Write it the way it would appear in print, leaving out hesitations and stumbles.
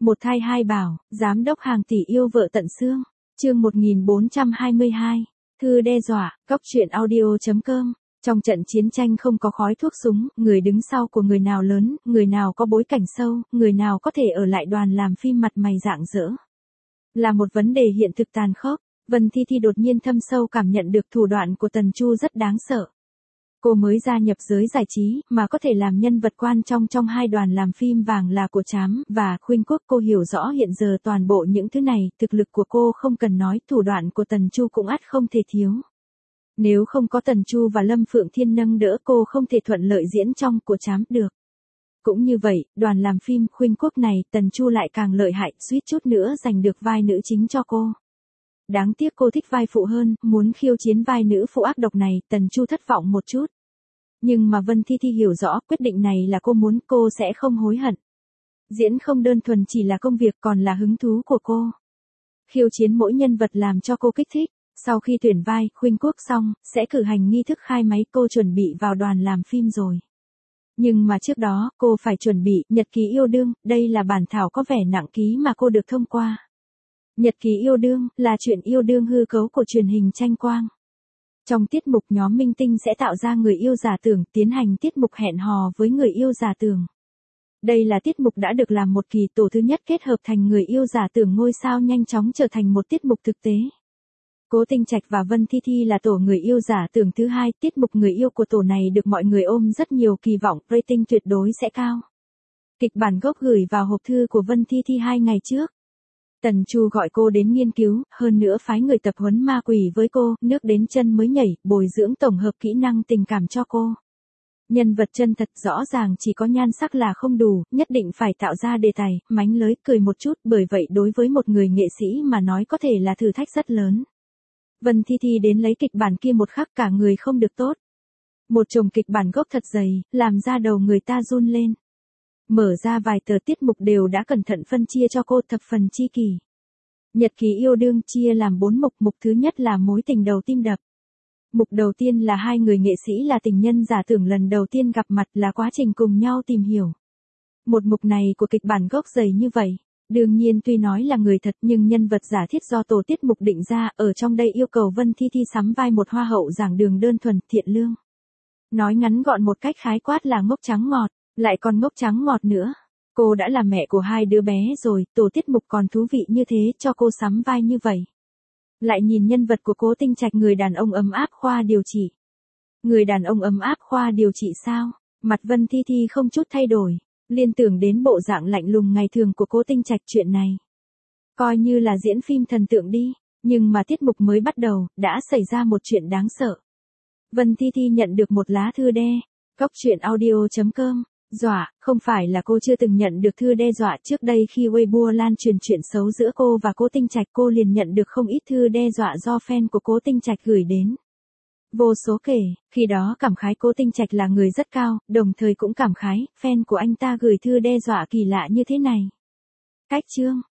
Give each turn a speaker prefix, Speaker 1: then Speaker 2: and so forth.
Speaker 1: Một thai hai bảo, giám đốc hàng tỷ yêu vợ tận xương. Chương 1422. Thư đe dọa, góc truyện audio.com. Trong trận chiến tranh không có khói thuốc súng, người đứng sau của người nào lớn, người nào có bối cảnh sâu, người nào có thể ở lại đoàn làm phim mặt mày rạng rỡ. Là một vấn đề hiện thực tàn khốc, Vân Thi Thi đột nhiên thâm sâu cảm nhận được thủ đoạn của Tần Chu rất đáng sợ. Cô mới gia nhập giới giải trí, mà có thể làm nhân vật quan trong hai đoàn làm phim vàng là của Trám và Khuynh Quốc. Cô hiểu rõ hiện giờ toàn bộ những thứ này, thực lực của cô không cần nói, thủ đoạn của Tần Chu cũng ắt không thể thiếu. Nếu không có Tần Chu và Lâm Phượng Thiên nâng đỡ cô không thể thuận lợi diễn trong của Trám được. Cũng như vậy, đoàn làm phim Khuynh Quốc này, Tần Chu lại càng lợi hại, suýt chút nữa giành được vai nữ chính cho cô. Đáng tiếc cô thích vai phụ hơn, muốn khiêu chiến vai nữ phụ ác độc này, Tần Chu thất vọng một chút. Nhưng mà Vân Thi Thi hiểu rõ, quyết định này là cô muốn, cô sẽ không hối hận. Diễn không đơn thuần chỉ là công việc, còn là hứng thú của cô. Khiêu chiến mỗi nhân vật làm cho cô kích thích. Sau khi tuyển vai Khuynh Quốc xong, sẽ cử hành nghi thức khai máy, cô chuẩn bị vào đoàn làm phim rồi. Nhưng mà trước đó, cô phải chuẩn bị nhật ký yêu đương, đây là bản thảo có vẻ nặng ký mà cô được thông qua. Nhật ký yêu đương là chuyện yêu đương hư cấu của truyền hình tranh quang. Trong tiết mục nhóm minh tinh sẽ tạo ra người yêu giả tưởng, tiến hành tiết mục hẹn hò với người yêu giả tưởng. Đây là tiết mục đã được làm một kỳ, tổ thứ nhất kết hợp thành người yêu giả tưởng ngôi sao nhanh chóng trở thành một tiết mục thực tế. Cố Tinh Trạch và Vân Thi Thi là tổ người yêu giả tưởng thứ hai, tiết mục người yêu của tổ này được mọi người ôm rất nhiều kỳ vọng, rating tuyệt đối sẽ cao. Kịch bản gốc gửi vào hộp thư của Vân Thi Thi 2 ngày trước. Tần Chu gọi cô đến nghiên cứu, hơn nữa phái người tập huấn ma quỷ với cô, nước đến chân mới nhảy, bồi dưỡng tổng hợp kỹ năng tình cảm cho cô. Nhân vật chân thật rõ ràng chỉ có nhan sắc là không đủ, nhất định phải tạo ra đề tài, mánh lới, cười một chút, bởi vậy đối với một người nghệ sĩ mà nói có thể là thử thách rất lớn. Vân Thi Thi đến lấy kịch bản kia một khắc cả người không được tốt. Một chồng kịch bản gốc thật dày, làm ra đầu người ta run lên. Mở ra vài tờ tiết mục đều đã cẩn thận phân chia cho cô thập phần chi kỷ. Nhật ký yêu đương chia làm 4 mục, mục thứ nhất là mối tình đầu tim đập. Mục đầu tiên là hai người nghệ sĩ là tình nhân giả tưởng lần đầu tiên gặp mặt, là quá trình cùng nhau tìm hiểu. Một mục này của kịch bản gốc dày như vậy. Đương nhiên tuy nói là người thật nhưng nhân vật giả thiết do tổ tiết mục định ra, ở trong đây yêu cầu Vân Thi Thi sắm vai một hoa hậu giảng đường đơn thuần, thiện lương. Nói ngắn gọn một cách khái quát là ngốc trắng ngọt, lại còn ngốc trắng ngọt nữa. Cô đã là mẹ của hai đứa bé rồi, tổ tiết mục còn thú vị như thế cho cô sắm vai như vậy. Lại nhìn nhân vật của Cố Tinh Trạch, người đàn ông ấm áp khoa điều trị. Người đàn ông ấm áp khoa điều trị sao? Mặt Vân Thi Thi không chút thay đổi. Liên tưởng đến bộ dạng lạnh lùng ngày thường của Cố Tinh Trạch, chuyện này coi như là diễn phim thần tượng đi, nhưng mà tiết mục mới bắt đầu, đã xảy ra một chuyện đáng sợ. Vân Thi Thi nhận được một lá thư đe, góc truyện audio.com, dọa, không phải là cô chưa từng nhận được thư đe dọa, trước đây khi Weibo lan truyền chuyện xấu giữa cô và Cố Tinh Trạch, cô liền nhận được không ít thư đe dọa do fan của Cố Tinh Trạch gửi đến. Vô số kể, khi đó cảm khái Cố Tinh Trạch là người rất cao, đồng thời cũng cảm khái, fan của anh ta gửi thư đe dọa kỳ lạ như thế này. Cách chương,